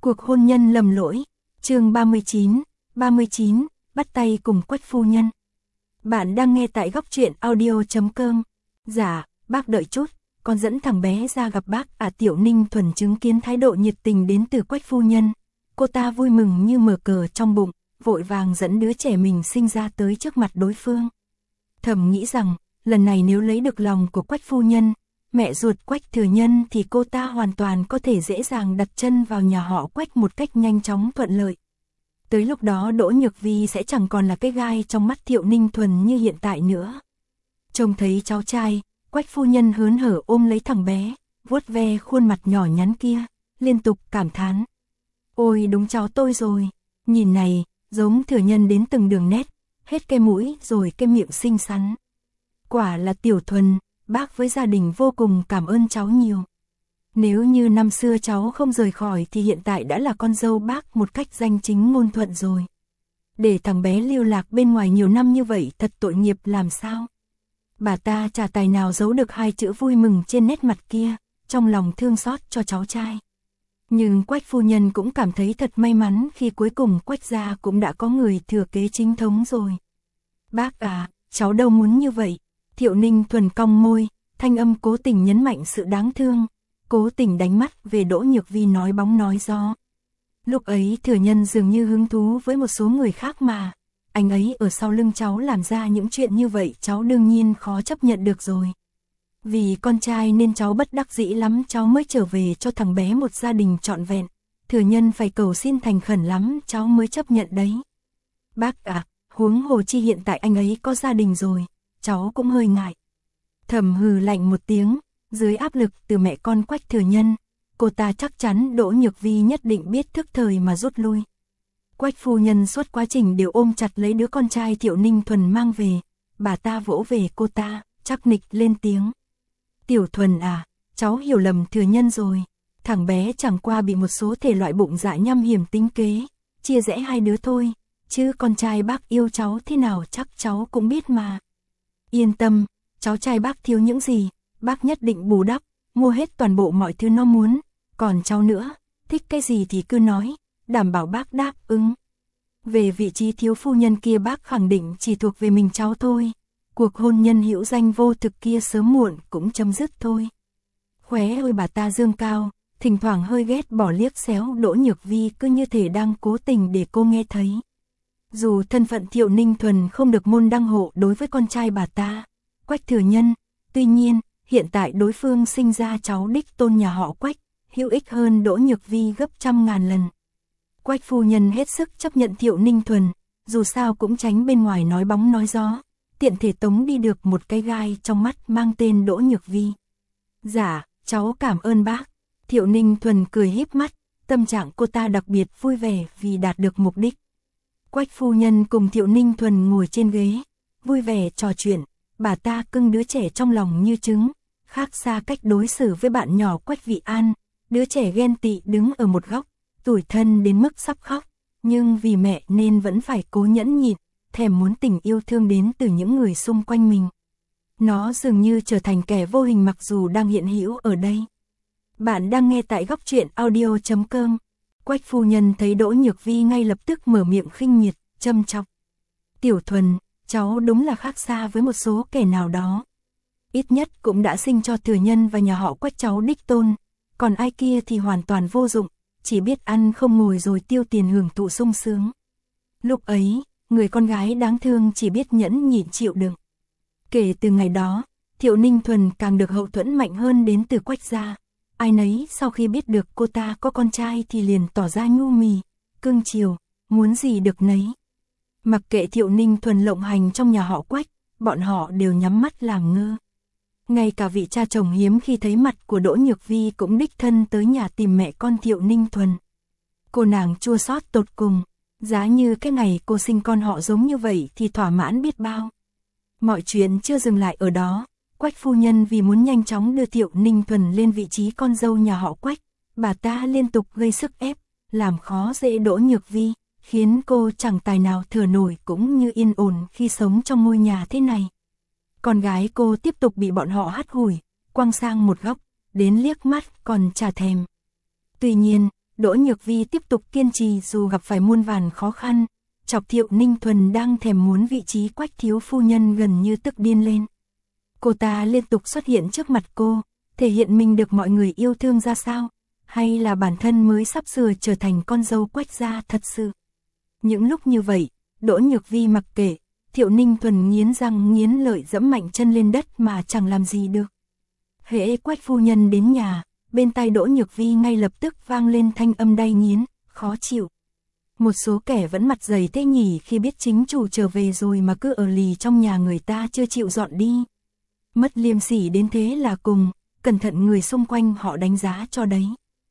Cuộc hôn nhân lầm lỗi, chương 39, bắt tay cùng Quách phu nhân. Bạn đang nghe tại góc truyện audio.com. Dạ, bác đợi chút, con dẫn thằng bé ra gặp bác. Tiểu Ninh Thuần chứng kiến thái độ nhiệt tình đến từ Quách phu nhân. Cô ta vui mừng như mở cờ trong bụng, vội vàng dẫn đứa trẻ mình sinh ra tới trước mặt đối phương. Thầm nghĩ rằng, lần này nếu lấy được lòng của Quách phu nhân, mẹ ruột Quách Thừa Nhân thì cô ta hoàn toàn có thể dễ dàng đặt chân vào nhà họ Quách một cách nhanh chóng thuận lợi. Tới lúc đó Đỗ Nhược Vi sẽ chẳng còn là cái gai trong mắt Thiệu Ninh Thuần như hiện tại nữa. Trông thấy cháu trai, Quách phu nhân hớn hở ôm lấy thằng bé, vuốt ve khuôn mặt nhỏ nhắn kia, liên tục cảm thán. Ôi đúng cháu tôi rồi, nhìn này, giống Thừa Nhân đến từng đường nét, hết cái mũi rồi cái miệng xinh xắn. Quả là Tiểu Thuần, bác với gia đình vô cùng cảm ơn cháu nhiều. Nếu như năm xưa cháu không rời khỏi thì hiện tại đã là con dâu bác một cách danh chính ngôn thuận rồi. Để thằng bé lưu lạc bên ngoài nhiều năm như vậy thật tội nghiệp làm sao. Bà ta chả tài nào giấu được hai chữ vui mừng trên nét mặt kia, trong lòng thương xót cho cháu trai. Nhưng Quách phu nhân cũng cảm thấy thật may mắn khi cuối cùng Quách gia cũng đã có người thừa kế chính thống rồi. Bác à, cháu đâu muốn như vậy. Thiệu Ninh Thuần cong môi, thanh âm cố tình nhấn mạnh sự đáng thương, cố tình đánh mắt về Đỗ Nhược Vi nói bóng nói gió. Lúc ấy Thừa Nhân dường như hứng thú với một số người khác mà, anh ấy ở sau lưng cháu làm ra những chuyện như vậy cháu đương nhiên khó chấp nhận được rồi. Vì con trai nên cháu bất đắc dĩ lắm cháu mới trở về cho thằng bé một gia đình trọn vẹn, Thừa Nhân phải cầu xin thành khẩn lắm cháu mới chấp nhận đấy. Bác à, huống hồ chi hiện tại anh ấy có gia đình rồi, cháu cũng hơi ngại. Thầm hừ lạnh một tiếng, dưới áp lực từ mẹ con Quách Thừa Nhân, cô ta chắc chắn Đỗ Nhược Vi nhất định biết thức thời mà rút lui. Quách phu nhân suốt quá trình đều ôm chặt lấy đứa con trai Thiệu Ninh Thuần mang về, bà ta vỗ về cô ta, chắc nịch lên tiếng. Tiểu Thuần à, cháu hiểu lầm Thừa Nhân rồi, thằng bé chẳng qua bị một số thể loại bụng dạ nham hiểm tính kế, chia rẽ hai đứa thôi, chứ con trai bác yêu cháu thế nào chắc cháu cũng biết mà. Yên tâm, cháu trai bác thiếu những gì, bác nhất định bù đắp, mua hết toàn bộ mọi thứ nó muốn, còn cháu nữa, thích cái gì thì cứ nói, đảm bảo bác đáp ứng. Về vị trí thiếu phu nhân kia bác khẳng định chỉ thuộc về mình cháu thôi, cuộc hôn nhân hữu danh vô thực kia sớm muộn cũng chấm dứt thôi. Khóe ơi bà ta dương cao, thỉnh thoảng hơi ghét bỏ liếc xéo Đỗ Nhược Vi cứ như thể đang cố tình để cô nghe thấy. Dù thân phận Thiệu Ninh Thuần không được môn đăng hộ đối với con trai bà ta, Quách Thừa Nhân, tuy nhiên, hiện tại đối phương sinh ra cháu đích tôn nhà họ Quách, hữu ích hơn Đỗ Nhược Vi gấp trăm ngàn lần. Quách phu nhân hết sức chấp nhận Thiệu Ninh Thuần, dù sao cũng tránh bên ngoài nói bóng nói gió, tiện thể tống đi được một cái gai trong mắt mang tên Đỗ Nhược Vi. Dạ, cháu cảm ơn bác. Thiệu Ninh Thuần cười híp mắt, tâm trạng cô ta đặc biệt vui vẻ vì đạt được mục đích. Quách phu nhân cùng Thiệu Ninh Thuần ngồi trên ghế, vui vẻ trò chuyện, bà ta cưng đứa trẻ trong lòng như trứng, khác xa cách đối xử với bạn nhỏ Quách Vị An, đứa trẻ ghen tị đứng ở một góc, tủi thân đến mức sắp khóc, nhưng vì mẹ nên vẫn phải cố nhẫn nhịn, thèm muốn tình yêu thương đến từ những người xung quanh mình. Nó dường như trở thành kẻ vô hình mặc dù đang hiện hữu ở đây. Bạn đang nghe tại góc truyện audio.com. Quách phu nhân thấy Đỗ Nhược Vi ngay lập tức mở miệng khinh miệt, châm chọc. Tiểu Thuần, cháu đúng là khác xa với một số kẻ nào đó. Ít nhất cũng đã sinh cho Thừa Nhân và nhà họ Quách cháu đích tôn, còn ai kia thì hoàn toàn vô dụng, chỉ biết ăn không ngồi rồi tiêu tiền hưởng thụ sung sướng. Lúc ấy, người con gái đáng thương chỉ biết nhẫn nhịn chịu đựng. Kể từ ngày đó, Thiệu Ninh Thuần càng được hậu thuẫn mạnh hơn đến từ Quách gia. Ai nấy sau khi biết được cô ta có con trai thì liền tỏ ra nhu mì, cưng chiều, muốn gì được nấy. Mặc kệ Thiệu Ninh Thuần lộng hành trong nhà họ Quách, bọn họ đều nhắm mắt làm ngơ. Ngay cả vị cha chồng hiếm khi thấy mặt của Đỗ Nhược Vi cũng đích thân tới nhà tìm mẹ con Thiệu Ninh Thuần. Cô nàng chua xót tột cùng, giá như cái ngày cô sinh con họ giống như vậy thì thỏa mãn biết bao. Mọi chuyện chưa dừng lại ở đó, Quách phu nhân vì muốn nhanh chóng đưa Thiệu Ninh Thuần lên vị trí con dâu nhà họ Quách, bà ta liên tục gây sức ép, làm khó dễ Đỗ Nhược Vi, khiến cô chẳng tài nào thở nổi cũng như yên ổn khi sống trong ngôi nhà thế này. Con gái cô tiếp tục bị bọn họ hắt hủi, quăng sang một góc, đến liếc mắt còn chả thèm. Tuy nhiên, Đỗ Nhược Vi tiếp tục kiên trì dù gặp phải muôn vàn khó khăn, chọc Thiệu Ninh Thuần đang thèm muốn vị trí Quách thiếu phu nhân gần như tức điên lên. Cô ta liên tục xuất hiện trước mặt cô, thể hiện mình được mọi người yêu thương ra sao, hay là bản thân mới sắp sửa trở thành con dâu Quách gia thật sự. Những lúc như vậy, Đỗ Nhược Vi mặc kệ, Thiệu Ninh Thuần nghiến răng nghiến lợi dẫm mạnh chân lên đất mà chẳng làm gì được. Hễ Quách phu nhân đến nhà, bên tai Đỗ Nhược Vi ngay lập tức vang lên thanh âm đay nghiến, khó chịu. Một số kẻ vẫn mặt dày thế nhỉ khi biết chính chủ trở về rồi mà cứ ở lì trong nhà người ta chưa chịu dọn đi. Mất liêm sỉ đến thế là cùng, cẩn thận người xung quanh họ đánh giá cho đấy.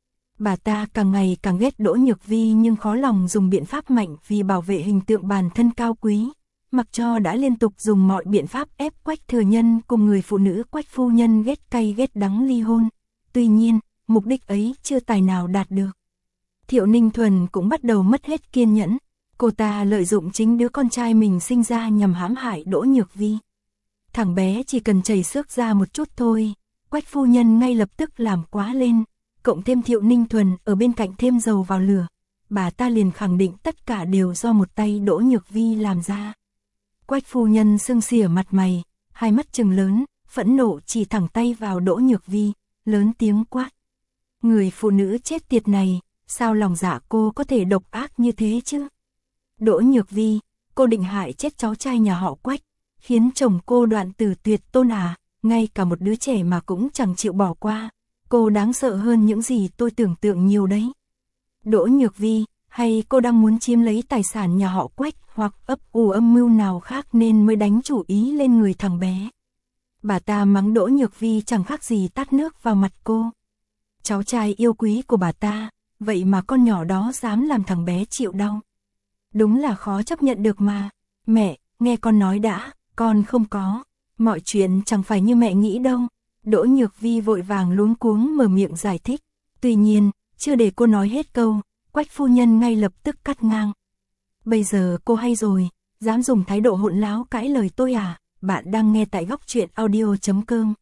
Bà ta càng ngày càng ghét Đỗ Nhược Vi nhưng khó lòng dùng biện pháp mạnh vì bảo vệ hình tượng bản thân cao quý. Mặc cho đã liên tục dùng mọi biện pháp ép Quách Thừa Nhân cùng người phụ nữ Quách phu nhân ghét cay ghét đắng ly hôn. Tuy nhiên, mục đích ấy chưa tài nào đạt được. Thiệu Ninh Thuần cũng bắt đầu mất hết kiên nhẫn. Cô ta lợi dụng chính đứa con trai mình sinh ra nhằm hãm hại Đỗ Nhược Vi. Thằng bé chỉ cần chảy xước ra một chút thôi, Quách phu nhân ngay lập tức làm quá lên. Cộng thêm Thiệu Ninh Thuần ở bên cạnh thêm dầu vào lửa, bà ta liền khẳng định tất cả đều do một tay Đỗ Nhược Vi làm ra. Quách phu nhân sưng xỉa mặt mày, hai mắt trừng lớn, phẫn nộ chỉ thẳng tay vào Đỗ Nhược Vi, lớn tiếng quát. Người phụ nữ chết tiệt này, sao lòng dạ cô có thể độc ác như thế chứ? Đỗ Nhược Vi, cô định hại chết cháu trai nhà họ Quách, khiến chồng cô đoạn tử tuyệt tôn à, ngay cả một đứa trẻ mà cũng chẳng chịu bỏ qua. Cô đáng sợ hơn những gì tôi tưởng tượng nhiều đấy. Đỗ Nhược Vi, hay cô đang muốn chiếm lấy tài sản nhà họ Quách hoặc ấp ủ âm mưu nào khác nên mới đánh chủ ý lên người thằng bé. Bà ta mắng Đỗ Nhược Vi chẳng khác gì tát nước vào mặt cô. Cháu trai yêu quý của bà ta, vậy mà con nhỏ đó dám làm thằng bé chịu đau. Đúng là khó chấp nhận được mà. Mẹ, nghe con nói đã, con không có. Mọi chuyện chẳng phải như mẹ nghĩ đâu. Đỗ Nhược Vi vội vàng luống cuống mở miệng giải thích. Tuy nhiên, chưa để cô nói hết câu, Quách phu nhân ngay lập tức cắt ngang. Bây giờ cô hay rồi, dám dùng thái độ hỗn láo cãi lời tôi à? Bạn đang nghe tại góc truyện audio.com.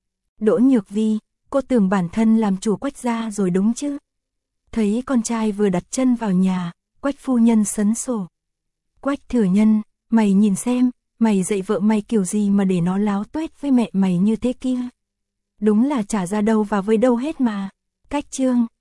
Đỗ Nhược Vi, cô tưởng bản thân làm chủ Quách gia rồi đúng chứ? Thấy con trai vừa đặt chân vào nhà, Quách phu nhân sấn sổ. Quách Thừa Nhân, mày nhìn xem, mày dạy vợ mày kiểu gì mà để nó láo tuét với mẹ mày như thế kia? Đúng là chả ra đâu vào với đâu hết mà. Cách chương